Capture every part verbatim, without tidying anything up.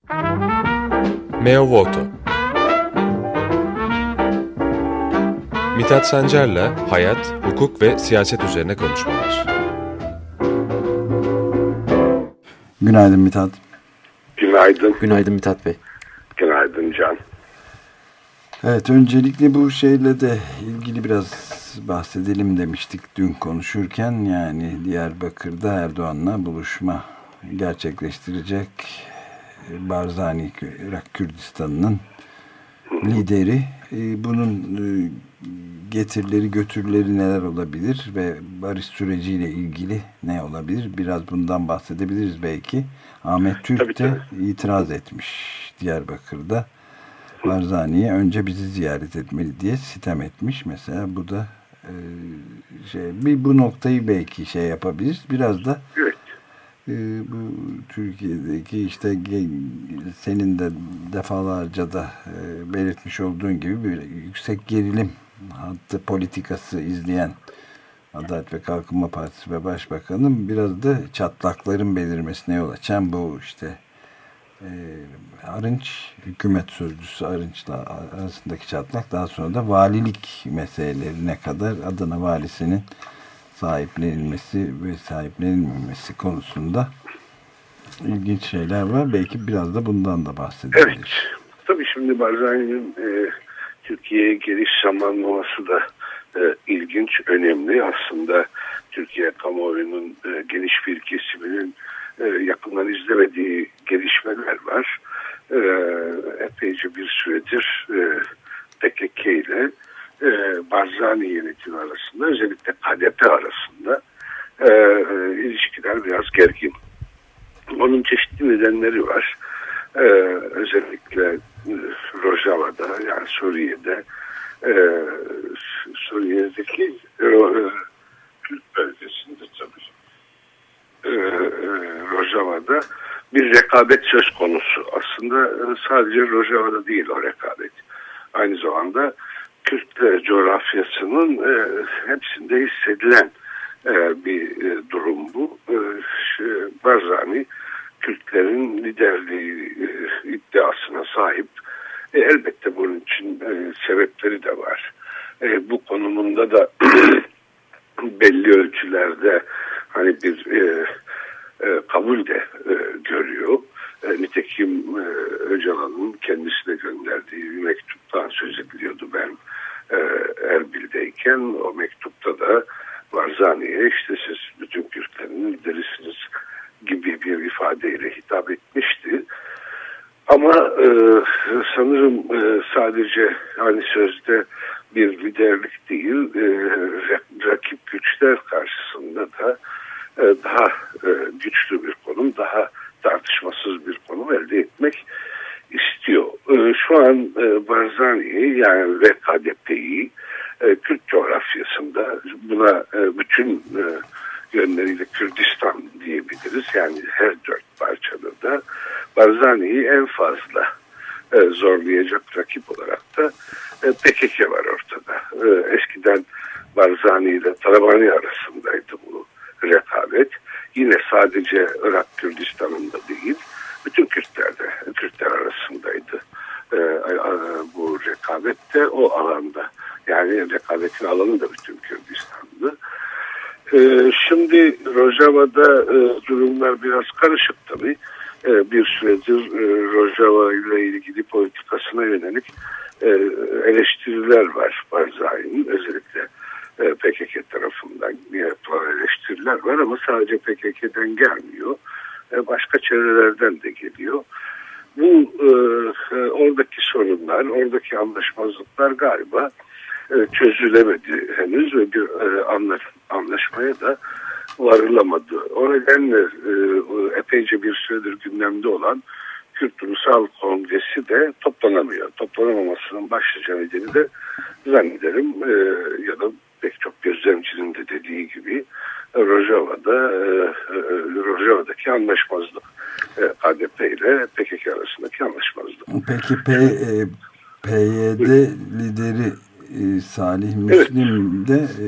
Meo Voto. Mithat Sancar'la hayat, hukuk ve siyaset üzerine konuşmalar. Günaydın Mithat. Günaydın. Günaydın Mithat Bey. Günaydın Can. Evet, öncelikle bu şeyle de ilgili biraz bahsedelim demiştik dün konuşurken. Yani Diyarbakır'da Erdoğan'la buluşma gerçekleştirecek Barzani, Irak Kürdistan'ın lideri. Bunun getirileri götürüleri neler olabilir ve barış süreciyle ilgili ne olabilir? Biraz bundan bahsedebiliriz belki. Ahmet Türk tabii, de tabii. itiraz etmiş Diyarbakır'da. Barzani'ye önce bizi ziyaret etmeli diye sitem etmiş. Mesela bu da e, şey, bir bu noktayı belki şey yapabiliriz. Biraz da Evet. e, bu Türkiye'deki işte senin de defalarca da e, belirtmiş olduğun gibi bir yüksek gerilim hattı politikası izleyen Adalet ve Kalkınma Partisi ve Başbakan'ın biraz da çatlakların belirmesine yol açan bu işte e, Arınç, hükümet sözcüsü Arınç'la arasındaki çatlak, daha sonra da valilik meselelerine kadar Adana valisinin sahiplenilmesi ve sahiplenilmemesi konusunda ilginç şeyler var. Belki biraz da bundan da bahsedebiliriz. Evet. Tabii şimdi Barzani'nin e, Türkiye'ye geliş zamanlaması da e, ilginç, önemli. Aslında Türkiye kamuoyunun e, geniş bir kesiminin e, yakından izlemediği gelişmeler var. E, epeyce bir süredir e, P K K ile e, Barzani yönetimi arasında, özellikle K D P arasında e, e, ilişkiler biraz gergin. Onun çeşitli nedenleri var. Ee, özellikle e, Rojava'da, yani Suriye'de, e, Suriye'deki e, Kürt bölgesinde tabii e, e, Rojava'da bir rekabet söz konusu. Aslında e, sadece Rojava'da değil o rekabet. Aynı zamanda Kürt coğrafyasının e, hepsinde hissedilen e, bir e, durum bu. E, şey, Barzani Kürtlerin liderliği e, iddiasına sahip. E, elbette bunun için e, sebepleri de var. E, bu konumunda da belli ölçülerde hani bir e, e, kabul de e, görüyor. E, nitekim e, Öcalan'ın kendisine gönderdiği bir mektuptan söz ediliyordu ben e, Erbil'deyken. O mektupta da Barzani'ye işte siz bütün Kürtlerin liderisiniz gibi bir ifadeyle hitap etmişti. Ama e, sanırım e, sadece hani sözde bir liderlik değil, e, rakip güçler karşısında da e, daha e, güçlü bir konum, daha tartışmasız bir konum elde etmek istiyor. E, şu an e, Barzani'yi yani ve K D P'yi e, Kürt coğrafyasında buna e, bütün e, yönleriyle Kürdistan diyebiliriz. Yani her dört parçada da Barzani'yi en fazla e, zorlayacak rakip olarak da e, P K K var ortada. E, eskiden Barzani ile Talabani arasındaydı bu rekabet. Yine sadece Irak Kürdistan'ında değil, bütün Kürtlerde, Kürtler arasındaydı. E, e, bu rekabet de o alanda. Yani rekabetin alanı da bütün Kürdistan'dı. Ee, şimdi Rojava'da e, durumlar biraz karışık tabii. E, bir süredir e, Rojava ile ilgili politikasına yönelik e, eleştiriler var Barzani'nin. Özellikle e, P K K tarafından yapılan eleştiriler var ama sadece P K K'den gelmiyor. E, başka çevrelerden de geliyor. Bu e, e, oradaki sorunlar, oradaki anlaşmazlıklar galiba e, çözülemedi henüz ve bir e, anlaş, anlaşmaya da varılamadı. O nedenle e, epeyce bir süredir gündemde olan Kürt Ulusal Kongresi de toplanamıyor. Toplanamamasının başlıca nedeni de zannederim e, ya da pek çok gözlemcinin de dediği gibi Rojava'da e, Rojava'daki anlaşmazlık, e, K D P ile P K K arasındaki anlaşmazlık. Peki P, e, P Y D lideri e, Salih Müslim de e,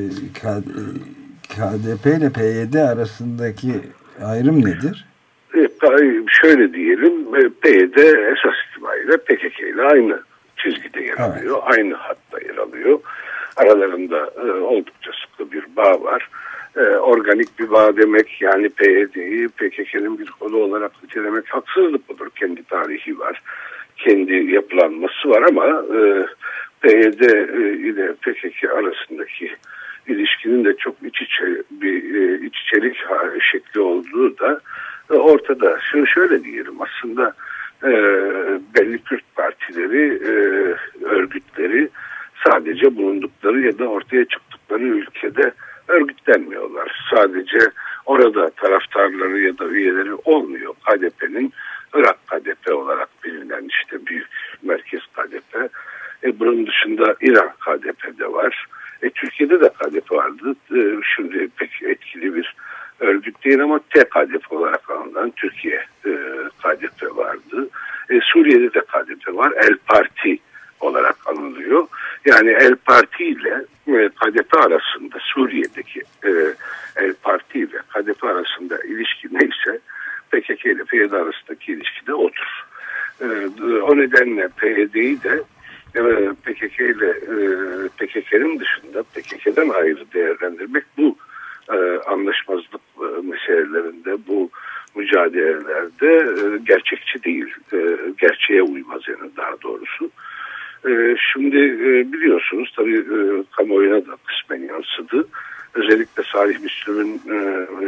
K D P ile P Y D arasındaki ayrım nedir? E, şöyle diyelim, P Y D esas itibariyle P K K ile aynı çizgide yer alıyor. Evet. Aynı hatta yer alıyor. Aralarında e, oldukça sıkı bir bağ var. E, organik bir bağ demek, yani P Y D'yi P K K'nin bir kolu olarak nitelemek haksızlık olur. Kendi tarihi var. Kendi yapılanması var ama e, P Y D ile P K K arasındaki ilişkinin de çok iç içe bir e, iç içelik şekli olduğu da e, ortada. Şunu şöyle diyelim, aslında e, belli Kürt partileri, e, örgütleri sadece bulundukları ya da ortaya çıktıkları ülkede örgütlenmiyorlar. Sadece orada taraftarları ya da üyeleri olmuyor. K D P'nin Irak K D P olarak bilinen işte büyük merkez K D P. E, bunun dışında İran K D P'de var. E, Türkiye'de de K D P vardı. E, şimdi pek etkili bir örgüt değil ama T K D P olarak anılan Türkiye e, K D P vardı. E, Suriye'de de K D P var. El Parti olarak anılıyor. Yani El Parti ile e, K D P arasında, Suriye'deki e, El Parti ile K D P arasında ilişki neyse P K K ile P Y D arasındaki ilişki de odur. E, o nedenle P Y D'yi de e, P K K ile e, P K K'nin dışında P K K'den ayrı değerlendirmek bu e, anlaşmazlık e, meselelerinde, bu mücadelelerde e, gerçekçi değil. E, gerçeğe uymaz yani, daha doğrusu. E, şimdi e, biliyorsunuz tabii e, kamuoyuna da kısmen yansıdı. Özellikle Salih Müslüm'ün e,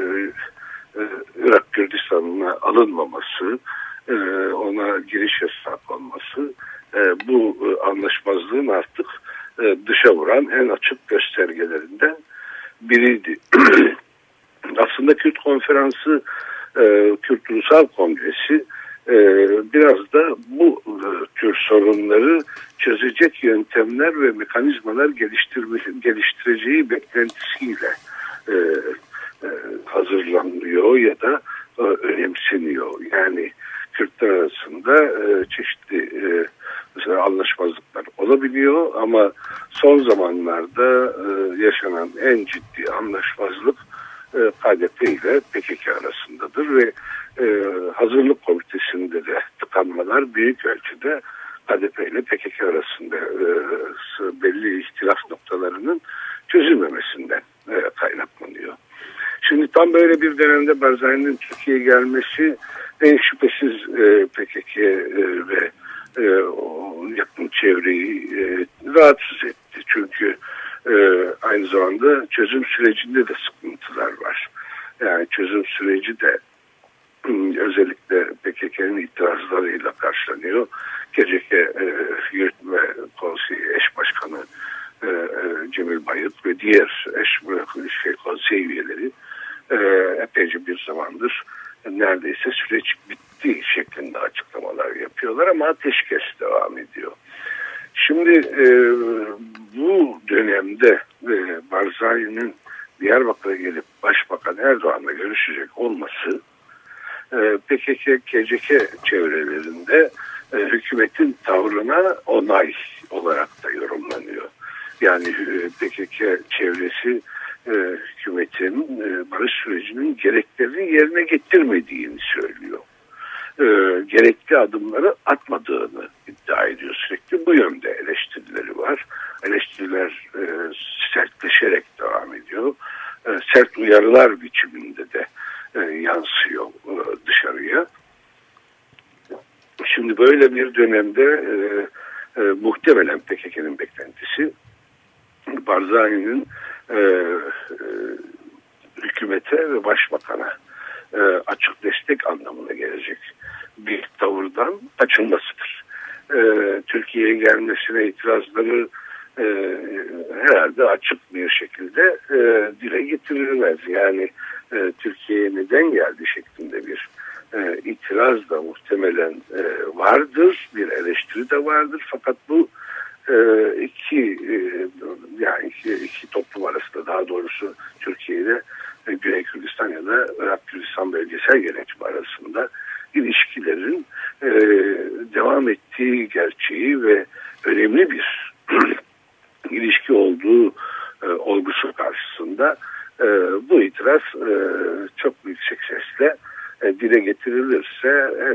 e, Irak Kürdistan'ına alınmaması, e, ona giriş yasak olması e, bu e, anlaşmazlığın artık e, dışa vuran en açık göstergelerinden biriydi. Aslında Kürt Konferansı, e, Kürt Ulusal Kongresi e, biraz da bu e, tür sorunları çözecek yöntemler ve mekanizmalar geliştirme, geliştireceği beklentisiyle e, e, hazırlanıyor ya da e, önemseniyor. Yani Kürtler arasında e, çeşitli e, mesela anlaşmazlıklar olabiliyor ama son zamanlarda e, yaşanan en ciddi anlaşmazlık e, K D P ile P K K arasındadır ve e, hazırlık komitesinde de tıkanmalar büyük ölçüde K D P ile P K K arasında e, belli ihtilaf noktalarının çözülmemesinden e, kaynaklanıyor. Şimdi tam böyle bir dönemde Barzani'nin Türkiye'ye gelmesi en şüphesiz e, P K K e, ve e, o yakın çevreyi e, rahatsız etti. Çünkü e, aynı zamanda çözüm sürecinde de sıkıntılar var. Yani çözüm süreci de özellikle P K K'nin itirazlarıyla karşılanıyor. G C K e, Yürütme Konseyi Eş Başkanı e, e, Cemil Bayık ve diğer eş şey, konsey üyeleri e, epeyce bir zamandır neredeyse süreç bitti şeklinde açıklamalar yapıyorlar ama ateşkes devam ediyor. Şimdi e, bu dönemde e, Barzani'nin Diyarbakır'a gelip Başbakan Erdoğan'la görüşecek olması e, P K K, G C K çevrelerinde e, hükümetin tavrına onay olarak da yorumlanıyor. Yani e, P K K çevresi e, hükümetin e, barış sürecinin gereklerini yerine getirmediğini söylüyor. E, gerekli adımları atmadığını iddia ediyor. Sürekli bu yönde eleştirileri var. Eleştiriler e, sertleşerek devam ediyor. E, sert uyarılar biçiminde de e, yansıyor e, dışarıya. Şimdi böyle bir dönemde e, e, muhtemelen P K K'nin beklentisi Barzani'nin e, e, hükümete ve başbakana e, açık destek anlamına gelecek bir tavırdan kaçınmasıdır. E, Türkiye'ye gelmesine itirazları e, herhalde açık bir şekilde e, dile getirilmez. Yani e, Türkiye'ye neden geldi şeklinde bir e, itiraz da muhtemelen e, vardır, bir eleştiri de vardır. Fakat bu e, iki e, yani iki, iki toplum arasında, daha doğrusu Türkiye'de e, Güney Kürdistan ya da Irak Kürdistan bölgesel yönetim arasında ilişkilerin e, devam ettiği gerçeği ve önemli bir ilişki olduğu e, olgusu karşısında e, bu itiraz e, çok yüksek sesle e, dile getirilirse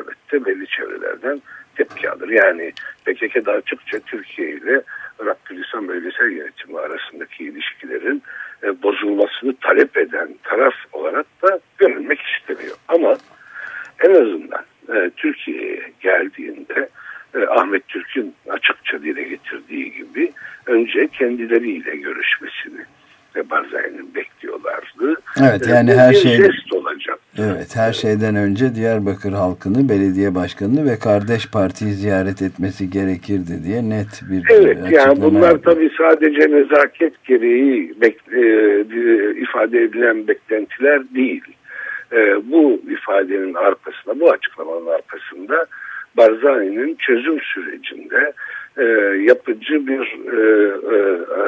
vardır. Yani P K K'da açıkça Türkiye ile Irak Kürdistan Bölgesel Yönetimi arasındaki ilişkilerin e, bozulmasını talep eden taraf olarak da görülmek isteniyor. Ama en azından e, Türkiye'ye geldiğinde e, Ahmet Türk'ün açıkça dile getirdiği gibi önce kendileriyle görüşmesini ve Barzani'nin bekliyorlardı. Evet, yani e, her bir şey jest olacak. Evet, her şeyden önce Diyarbakır halkını, belediye başkanını ve kardeş partiyi ziyaret etmesi gerekirdi diye net bir evet, açıklama yani bunlar yaptı. tabii sadece nezaket gereği bek- e, ifade edilen beklentiler değil. E, bu ifadenin arkasında, bu açıklamanın arkasında Barzani'nin çözüm sürecinde e, yapıcı bir e, e,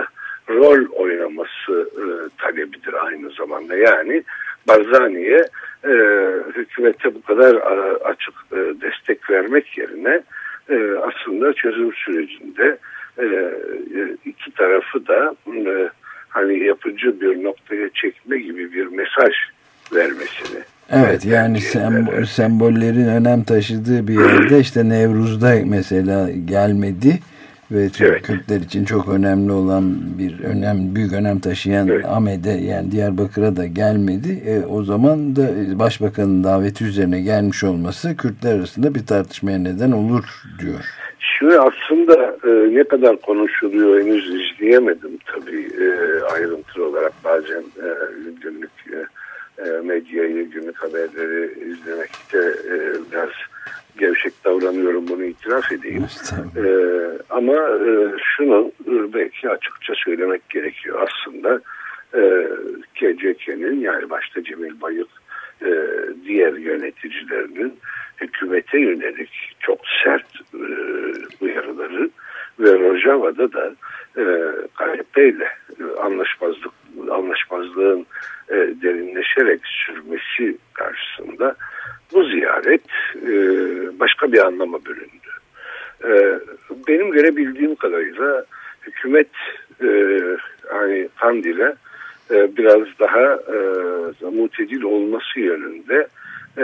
rol oynaması e, talebidir aynı zamanda. Yani Barzani'ye e, hükümete bu kadar a, açık e, destek vermek yerine e, aslında çözüm sürecinde e, iki tarafı da e, hani yapıcı bir noktaya çekme gibi bir mesaj vermesini. Evet, yani sembol, sembollerin önem taşıdığı bir yerde işte Nevruz'da mesela gelmedi ve evet. Kürtler için çok önemli olan bir önem, büyük önem taşıyan evet. Ahmet'e, yani Diyarbakır'a da gelmedi. E, o zaman da Başbakanın daveti üzerine gelmiş olması Kürtler arasında bir tartışmaya neden olur diyor. Şimdi aslında e, ne kadar konuşuluyor henüz izleyemedim tabii e, ayrıntılı olarak bazen e, günlük e, medyayı, günlük haberleri izlemekte e, biraz gevşek davranıyorum, bunu itiraf edeyim. E, ama e, şunu e, belki açıkça söylemek gerekiyor aslında. E, K C K'nin, yani başta Cemil Bayık, e, diğer yöneticilerinin hükümete yönelik çok sert e, uyarıları ve Rojava'da da e, K H P ile e, anlaşmazlık anlaşmazlığın e, derinleşerek sürmesi karşısında bu ziyaret e, başka bir anlama büründü. E, benim görebildiğim kadarıyla hükümet e, hani Kandil'e e, biraz daha e, mutedil olması yönünde e,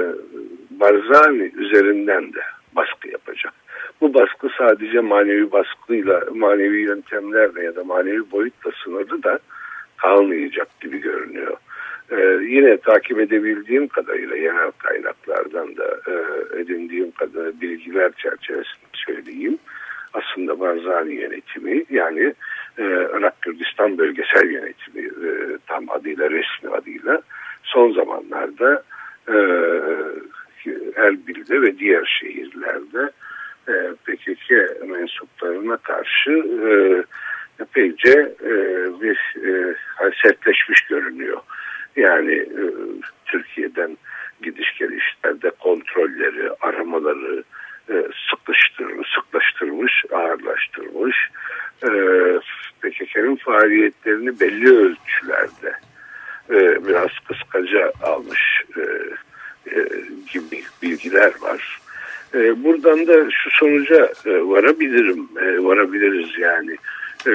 Barzani üzerinden de baskı yapacak. Bu baskı sadece manevi baskıyla, manevi yöntemlerle ya da manevi boyutla sınırlı da kalmayacak gibi görünüyor. Ee, yine takip edebildiğim kadarıyla yerel kaynaklardan da e, edindiğim kadar bilgiler çerçevesinde söyleyeyim. Aslında Barzani yönetimi, yani e, Irak Kürdistan Bölgesel Yönetimi e, tam adıyla, resmi adıyla son zamanlarda e, Erbil'de ve diğer şehirlerde e, P K K mensuplarına karşı e, epeyce e, bir e, sertleşmiş görünüyor. Yani e, Türkiye'den gidiş gelişlerde kontrolleri, aramaları e, sıkıştırmış, sıklaştırmış, ağırlaştırmış. E, P K K'nın faaliyetlerini belli ölçülerde e, biraz kıskaca almış e, e, gibi bilgiler var. E, buradan da şu sonuca e, varabilirim, e, varabiliriz yani. E,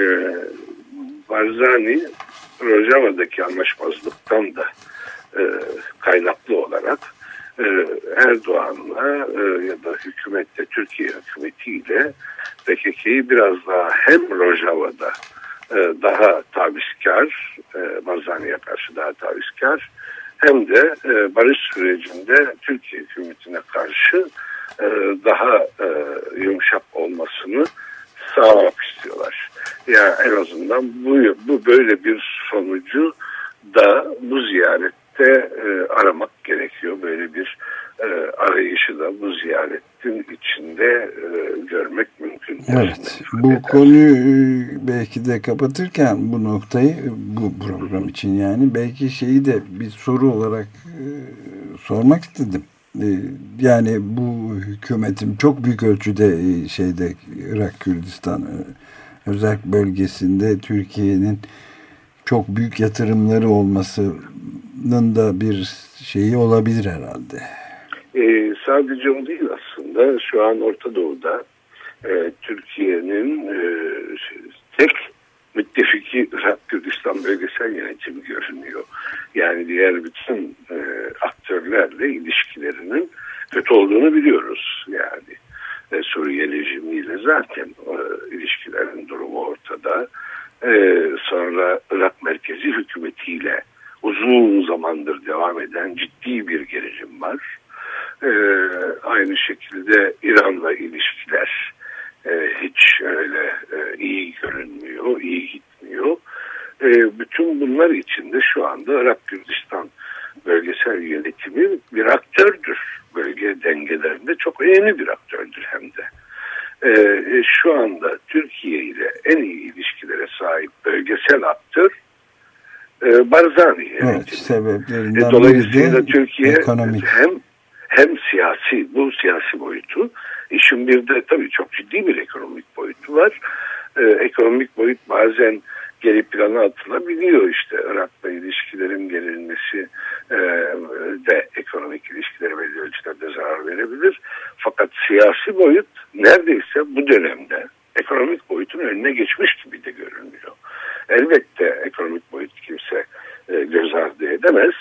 Barzani Rojava'daki anlaşmazlıktan da e, kaynaklı olarak e, Erdoğan'la e, ya da hükümetle, Türkiye hükümetiyle P K K'yi biraz daha hem Rojava'da e, daha tavizkar, e, Barzani'ye karşı daha tavizkar, hem de e, barış sürecinde Türkiye hükümetine karşı e, daha e, yumuşak olmasını sağlamak istiyorlar. Yani en azından bu, bu böyle bir sonucu da bu ziyarette e, aramak gerekiyor. Böyle bir e, arayışı da bu ziyaretin içinde e, görmek mümkün. Evet. Bu konuyu belki de kapatırken bu noktayı, bu program için yani, belki şeyi de bir soru olarak e, sormak istedim. E, yani bu hükümetin çok büyük ölçüde e, şeyde Irak Kürdistan e, özel bölgesinde Türkiye'nin çok büyük yatırımları olmasının da bir şeyi olabilir herhalde. Ee, sadece o değil aslında. Şu an Orta Doğu'da e, Türkiye'nin e, tek müttefiki Irak Kürdistan Bölgesel Yönetimi görünüyor. Yani diğer bütün e, aktörlerle ilişkilerinin kötü olduğunu biliyoruz. Yani e, Suriye rejimiyle zaten e, ilişkilerin durumu ortada. E, sonra Irak merkezi hükümetiyle uzun zamandır devam eden ciddi bir gerilim var. E, aynı şekilde İran'la ilişkiler e, hiç öyle e, iyi görünmüyor, iyi gitmiyor. E, bütün bunlar içinde şu anda Irak Kürdistan bölgesel yönetimi bir aktördür. Bölge dengelerinde çok önemli bir aktördür hem de. E, şu anda Türkiye ile en iyi ilişkilere sahip bölgesel aktör e, Barzani yönetimi. Evet, sebeplerinden e, dolayısıyla biri de Türkiye ekonomik. hem hem siyasi, bu siyasi boyutu, işin bir de tabii çok ciddi bir ekonomik boyutu var. E, ekonomik boyut bazen geri plana atılabiliyor. İşte Irak'la ilişkilerin gerilmesi e, de ekonomik ilişkilere belli ölçüde zarar verebilir. Fakat siyasi boyut neredeyse bu dönemde ekonomik boyutun önüne geçmiş gibi de görünüyor. Elbette ekonomik boyut kimse e, göz ardı edemez.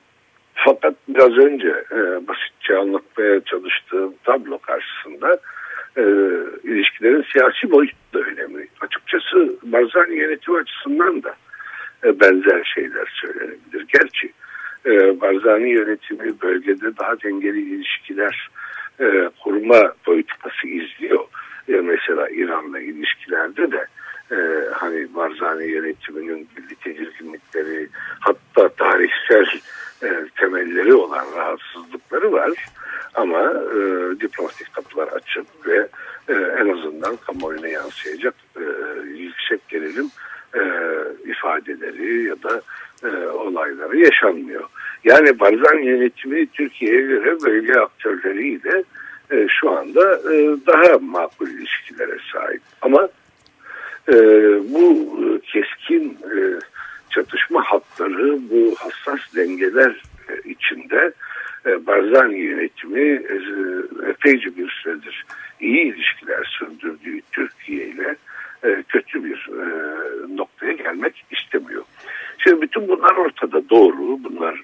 Fakat biraz önce e, basitçe anlatmaya çalıştığım tablo karşısında e, ilişkilerin siyasi boyutu da önemli. Açıkçası Barzani yönetimi açısından da e, benzer şeyler söylenebilir. Gerçi e, Barzani yönetimi bölgede daha dengeli ilişkiler e, kurma politikası izliyor. E, mesela İran'la ilişkilerde de e, hani Barzani yönetiminin milli tedirginlikleri, hatta tarihsel e, temelleri olan rahatsızlıkları var. Ama e, diplomatik kapılar açık ve e, en azından kamuoyuna yansıyacak e, yüksek gerilim e, ifadeleri ya da e, olayları yaşanmıyor. Yani Barzani yönetimi Türkiye'ye göre bölge aktörleriyle e, şu anda e, daha makul ilişkilere sahip. Ama e, bu keskin e, çatışma hatları, bu hassas dengeler e, içinde e, Barzani yönetimi e, epeyce bir süredir iyi ilişkiler sürdürdüğü Türkiye ile e, kötü bir e, noktaya gelmek istemiyor. Şimdi bütün bunlar ortada, doğru. Bunlar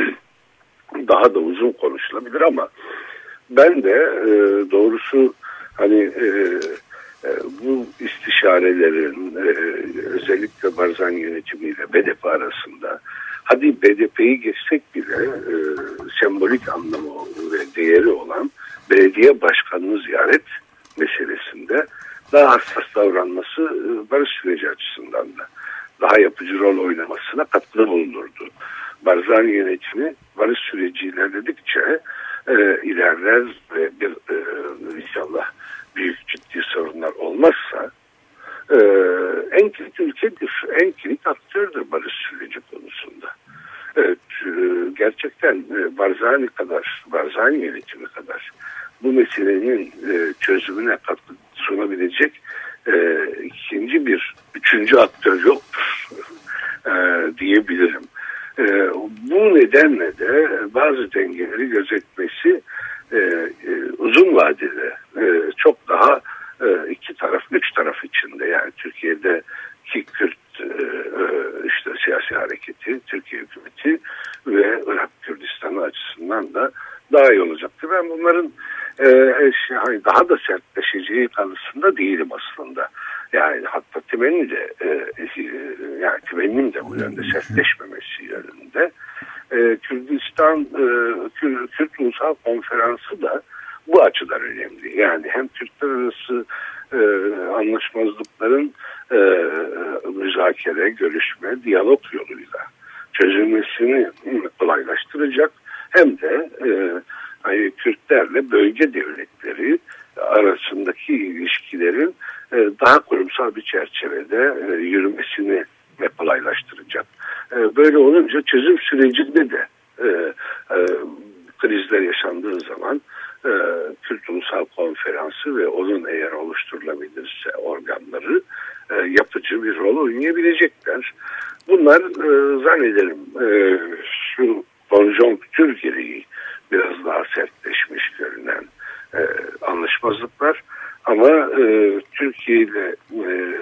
daha da uzun konuşulabilir ama ben de e, doğrusu hani e, e, bu istişarelerin e, özellikle Barzani yönetimiyle B D P arasında, hadi B D P'yi geçsek bile e, sembolik anlamı ve değeri olan belediye başkanını ziyaret meselesinde daha hassas davranması e, barış süreci açısından da daha yapıcı rol oynamasına katkıda bulunurdu. Barzani yönetimi barış süreci ilerledikçe e, ilerler ve bir e, inşallah büyük ciddi sorunlar olmazsa e, en kilit ülkedir, en kilit aktördür barış süreci konusunda. Evet, gerçekten e, Barzani kadar, Barzani yönetimi kadar bu meselenin e, çözümüne katkı sunabilecek e, ikinci bir, üçüncü aktör yoktur e, diyebilirim. E, bu nedenle de bazı dengeleri gözetmesi e, e, uzun vadede e, çok daha e, iki taraf, üç taraf içinde, yani Türkiye'deki Kürt e, işte siyasi hareketi, Türkiye hükümeti ve Irak Kürdistan'ı açısından da daha iyi olacaktır. Ben bunların e, şey, daha da sertleşeceği kanısında değilim aslında. Yani hatta temenni de e, yani temennim de bu yönde, sertleşmemesi yönünde. E, Kürdistan e, Kürt, Kürt Ulusal Konferansı da bu açıdan önemli. Yani hem Türkler arası e, anlaşmazlıkların e, müzakere, görüşme, diyalog yoluyla çözülmesini kolaylaştıracak, hem de e, hani Kürtlerle bölge devletleri arasındaki ilişkilerin e, daha kurumsal bir çerçevede e, yürümesini ve kolaylaştıracak. E, böyle olunca çözüm sürecinde de e, e, krizler yaşandığı zaman e, Kürt Ulusal Konferansı ve onun eğer oluşturulabilirse organları e, yapıcı bir rol oynayabilecekler. Bunlar e, zannederim e, şu konjonktür gereği biraz daha sertleşmiş görünen e, anlaşmazlıklar, ama e, Türkiye ile e,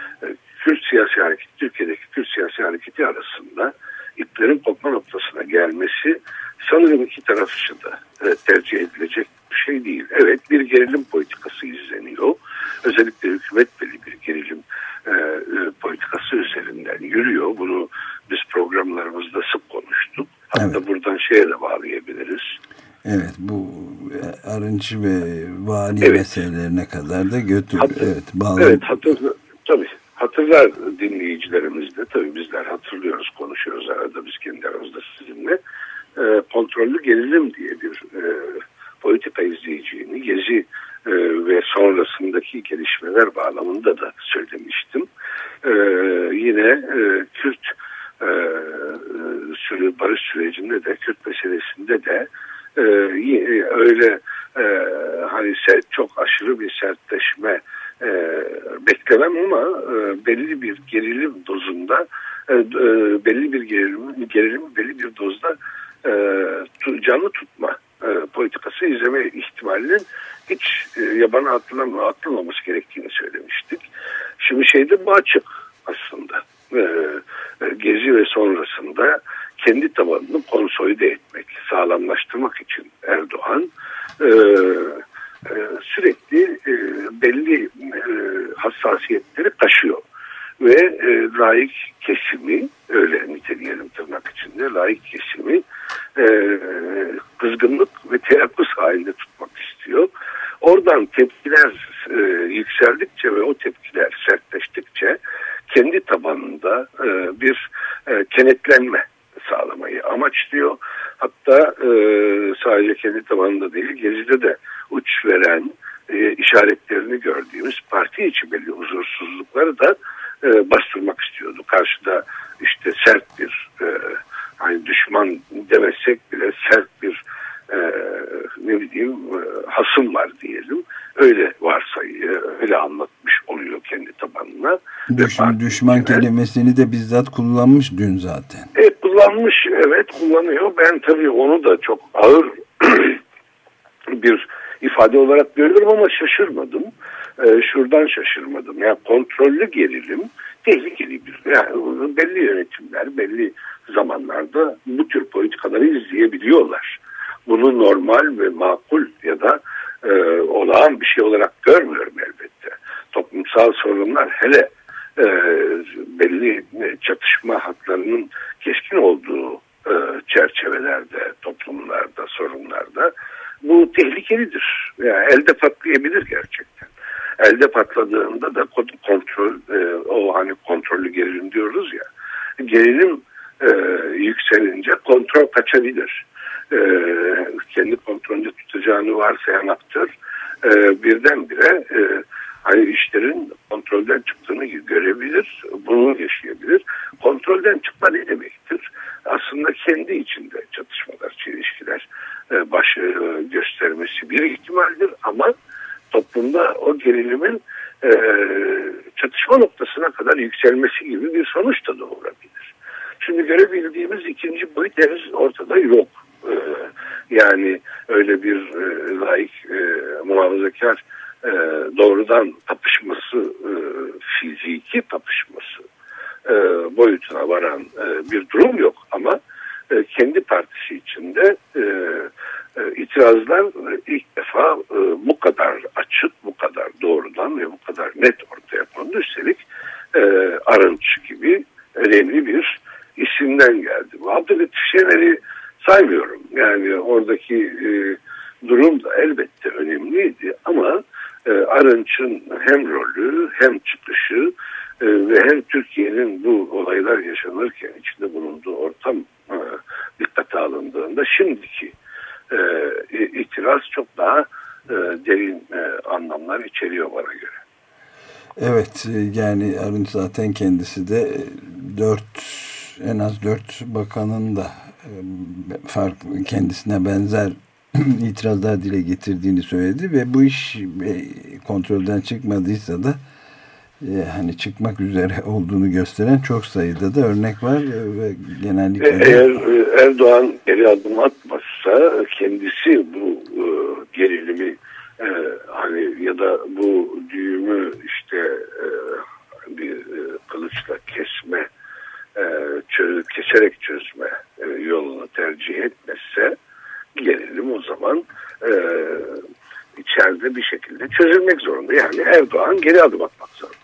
Kürt siyasi hareketi, Türkiye'deki Kürt siyasi hareketi arasında iplerin kopma noktasına gelmesi sanırım iki taraf için de e, tercih edilecek bir şey değil. Evet, bir gerilim politikası izliyor Arınç ve vali evet. meselelerine kadar da götür. Hatır, evet, bağlı. evet hatır, tabii hatırlar dinleyicilerimiz de, tabii bizler hatırlıyoruz, konuşuyoruz arada biz kendi aramızda sizinle. E, kontrollü gerilim diye bir e, politika izleyeceğini, Gezi e, ve sonrasındaki gelişmeler bağlamında da söylemiştim. E, yine e, Kürt e, sürü, barış sürecinde de, Kürt meselesinde de e, öyle e, hani çok aşırı bir sertleşme e, beklemem ama e, belli bir gerilim dozunda e, e, belli bir gerilim, gerilim belli bir dozda e, canlı tutma e, politikası izleme ihtimalinin hiç e, yabana atılmaması gerektiğini söylemiştik. Şimdi şeyde bu açık aslında. E, e, Gezi ve sonrasında kendi tabanını konsolide etmek, sağlamlaştırmak için Erdoğan e, e, sürekli e, belli e, hassasiyetleri taşıyor. Ve e, laik kesimi, öyle niteleyelim tırnak içinde, laik kesimi e, kızgınlık ve teyakkuz halinde tutmak istiyor. Oradan tepkiler e, yükseldikçe ve o tepkiler sertleştikçe kendi tabanında e, bir e, kenetlenme sağlamayı amaçlıyor. Hatta e, sadece kendi tabanında değil, Gezi'de de uç veren e, işaretlerini gördüğümüz parti içi belli huzursuzlukları da e, bastırmak istiyordu. Karşıda işte sert bir e, hani düşman demesek bile sert bir e, ne bileyim e, hasım var diyelim. Öyle varsayıyor, öyle anlatmış oluyor kendi tabanına. Düşman, düşman kelimesini de bizzat kullanmış dün zaten. Evet, kullanmış, evet kullanıyor. Ben tabii onu da çok ağır bir ifade olarak görüyorum ama şaşırmadım. Ee, şuradan şaşırmadım. Yani kontrollü gerilim tehlikeli bir. Yani belli yönetimler belli zamanlarda bu tür politikaları izleyebiliyorlar. Bunu normal ve makul ya da e, olağan bir şey olarak görmüyorum elbette. Toplumsal sorunlar, hele e, belli çatışma hatlarının keskin olduğu e, çerçevelerde, toplumlarda, sorunlarda bu tehlikelidir. Yani elde patlayabilir gerçekten. Elde patladığında da kontrol, e, o hani kontrollü gerilim diyoruz ya, gerilim e, yükselince kontrol kaçabilir. E, kendi kontrolünde tutacağını varsayan aktör e, birdenbire e, hani işlerin kontrolden çıktığını görebilir, bunu yaşayabilir. Kontrolden çıkma ne demektir? Aslında kendi içinde çatışmalar, çelişkiler e, baş e, göstermesi bir ihtimaldir ama toplumda o gerilimin e, çatışma noktasına kadar yükselmesi gibi bir sonuç da doğurabilir. Şimdi görebildiğimiz ikinci boyut henüz ortada yok. E, yani öyle bir e, laik, e, muhafazakar e, doğrudan tapışması, e, fiziki tapışması e, boyutuna varan e, bir durum yok ama e, kendi partisi içinde e, e, itirazlar ilk defa e, bu kadar açık, bu kadar doğrudan ve bu kadar net ortaya kondu. Üstelik e, Arınç gibi önemli bir isimden geldi. Bu Abdülhatif Şener'i saymıyorum. Yani oradaki e, durum da elbette önemliydi ama e, Arınç'ın hem rolü hem çıkışı e, ve hem Türkiye'nin bu olaylar yaşanırken içinde bulunduğu ortam e, dikkate alındığında şimdiki e, itiraz çok daha e, derin e, anlamlar içeriyor bana göre. Evet, yani Arınç zaten kendisi de dört en az dört bakanın da farklı kendisine benzer itirazlar dile getirdiğini söyledi ve bu iş kontrolden çıkmadıysa da e, hani çıkmak üzere olduğunu gösteren çok sayıda da örnek var ve genellikle eğer Erdoğan geri adım atmazsa kendisi bu e, gerilimi e, hani ya da bu düğümü işte e, bir e, kılıçla kesme e, çöz, keserek çözme e, yolunu tercih etmezse gerilim o zaman e, içeride bir şekilde çözülmek zorunda. Yani Erdoğan geri adım atmak zorunda.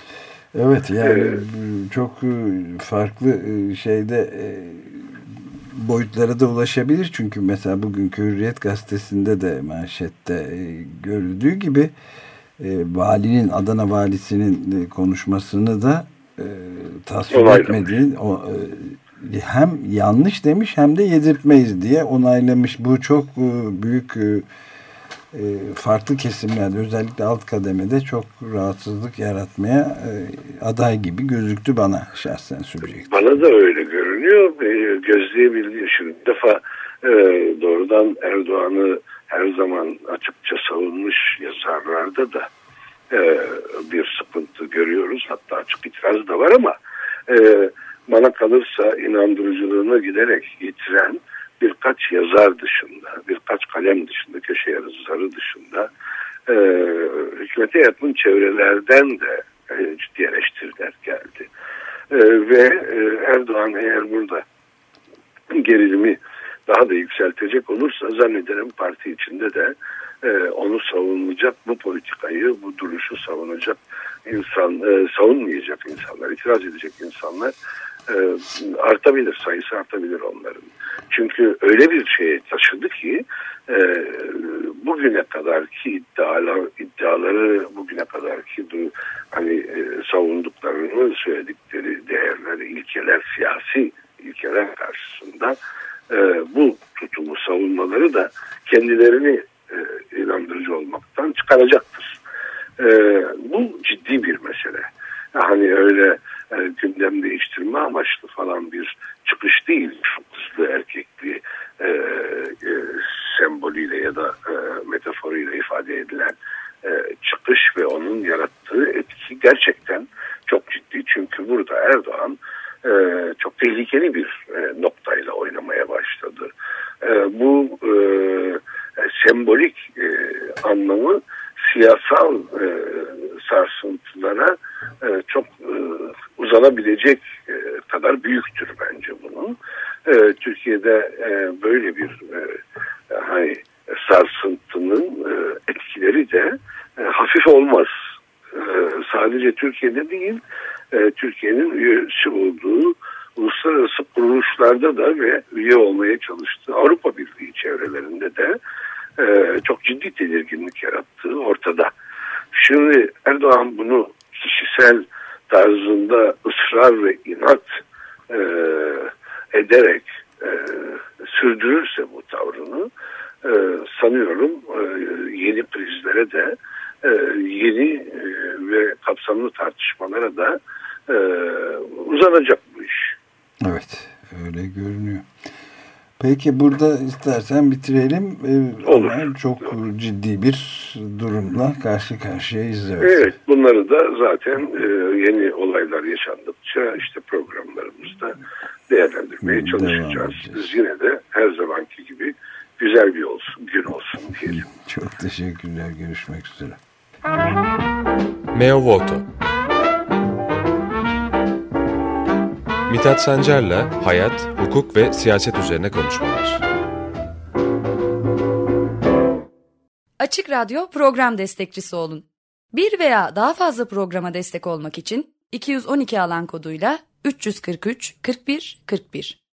Evet, yani ee, çok farklı şeyde boyutlara da ulaşabilir. Çünkü mesela bugünkü Hürriyet gazetesinde de manşette e, görüldüğü gibi e, valinin, Adana valisinin e, konuşmasını da e, tasvip etmediği o, e, hem yanlış demiş hem de yedirtmeyiz diye onaylamış. Bu çok e, büyük e, e, farklı kesimlerde, özellikle alt kademede çok rahatsızlık yaratmaya e, aday gibi gözüktü bana şahsen söyleyecek. Bana da öyle görünüyor. E, gözleyebildiğim şimdi bir defa e, doğrudan Erdoğan'ı her zaman açıkça savunmuş yazarlarda da e, bir sıkıntı görüyoruz. Hatta açık itiraz da var ama e, bana kalırsa inandırıcılığını giderek yitiren birkaç yazar dışında, birkaç kalem dışında, köşe yazarı dışında e, hükümete yakın çevrelerden de e, ciddi eleştiriler geldi. E, ve e, Erdoğan eğer burada gerilimi daha da yükseltecek olursa zannederim parti içinde de e, onu savunacak, bu politikayı, bu duruşu savunacak insan, e, savunmayacak insanlar, itiraz edecek insanlar e, artabilir, sayısı artabilir onların. Çünkü öyle bir şeye taşıdı ki e, bugüne kadarki iddialar, iddiaları bugüne kadarki hani e, savunduklarını, söyledikleri değerler, ilkeler, siyasi ilkeler karşısında e, bu tutumu savunmaları da kendilerini e, inandırıcı olmaktan çıkaracaktır. E, bu ciddi bir mesele. Hani öyle e, gündem değiştirme amaçlı falan bir çıkış değil. Çok hızlı erkekli e, e, sembolüyle ya da e, metaforuyla ifade edilen e, çıkış ve onun yarattığı etki gerçekten çok ciddi. Çünkü burada Erdoğan e, çok tehlikeli bir e, noktayla oynamaya başladı. E, bu e, sembolik e, anlamı siyasal e, sarsıntılara e, çok e, uzanabilecek e, kadar büyüktür bence bunun. E, Türkiye'de e, böyle bir e, hani sarsıntının e, etkileri de e, hafif olmaz. E, sadece Türkiye'de değil, e, Türkiye'nin üyesi olduğu uluslararası kuruluşlarda da ve üye olmaya çalıştığı Avrupa Birliği çevrelerinde de e, çok ciddi tedirginlik yarattığı ortada. Şimdi Erdoğan bunu kişisel tarzında ısrar ve inat e, ederek e, sürdürürse bu tavrını e, sanıyorum e, yeni krizlere de e, yeni e, ve kapsamlı tartışmalara da e, uzanacak bu iş. Evet, öyle görünüyor. Peki burada istersen bitirelim. Ee, Olur. Çok Olur. ciddi bir durumla karşı karşıyayız. Evet, evet bunları da zaten e, yeni olaylar yaşandıkça işte programlarımızda değerlendirmeye çalışacağız. Biz yine de her zamanki gibi güzel bir olsun, gün olsun diyelim. Çok teşekkürler. Görüşmek üzere. Meo Voto Mithat Sancar'la hayat, hukuk ve siyaset üzerine konuşmalar. Açık Radyo program destekçisi olun. Bir veya daha fazla programa destek olmak için iki yüz on iki alan koduyla üç yüz kırk üç kırk bir kırk bir